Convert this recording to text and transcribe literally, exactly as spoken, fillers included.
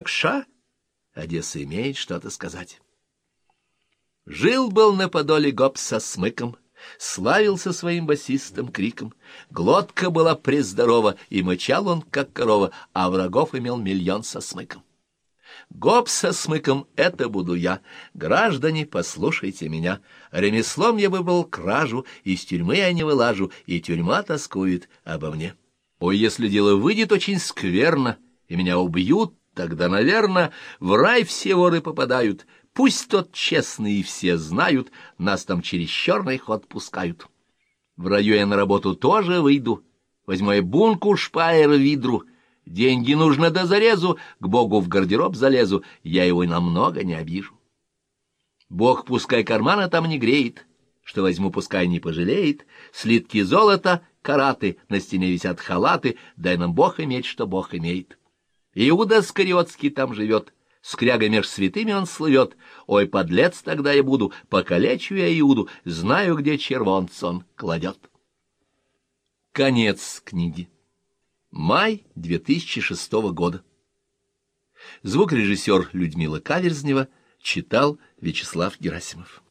хороша, Одесса имеет что-то сказать. Жил-был на Подоле гоп со смыком, славился своим басистым криком. Глотка была прездорова, и мычал он, как корова, а врагов имел миллион со смыком. Гоп со смыком — это буду я. Граждане, послушайте меня. Ремеслом я выбрал кражу, из тюрьмы я не вылажу, и тюрьма тоскует обо мне. Ой, если дело выйдет очень скверно, и меня убьют, тогда, наверное, в рай все воры попадают. Пусть тот честный и все знают, нас там через черный ход пускают. В раю я на работу тоже выйду, возьму я бунку, шпайер, видру. Деньги нужно до зарезу, к Богу в гардероб залезу, я его намного не обижу. Бог пускай кармана там не греет, что возьму, пускай не пожалеет. Слитки золота, караты, на стене висят халаты, дай нам Бог иметь, что Бог имеет. Иуда Скариотский там живет, скрягой меж святыми он слывет. Ой, подлец тогда я буду, покалечу я Иуду, знаю, где червонца он кладет. Конец книги. Май две тысячи шестого года. Звукорежиссер Людмила Каверзнева читал Вячеслав Герасимов.